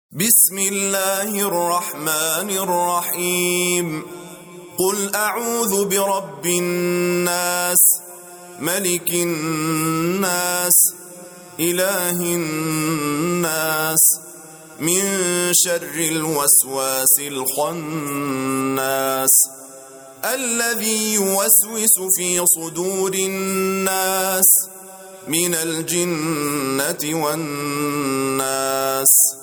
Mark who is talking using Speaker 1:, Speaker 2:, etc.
Speaker 1: بسم الله الرحمن الرحيم قل أعوذ برب الناس ملك الناس إله الناس من شر الوسواس الخناس الذي يوسوس في صدور الناس من الجنة والناس.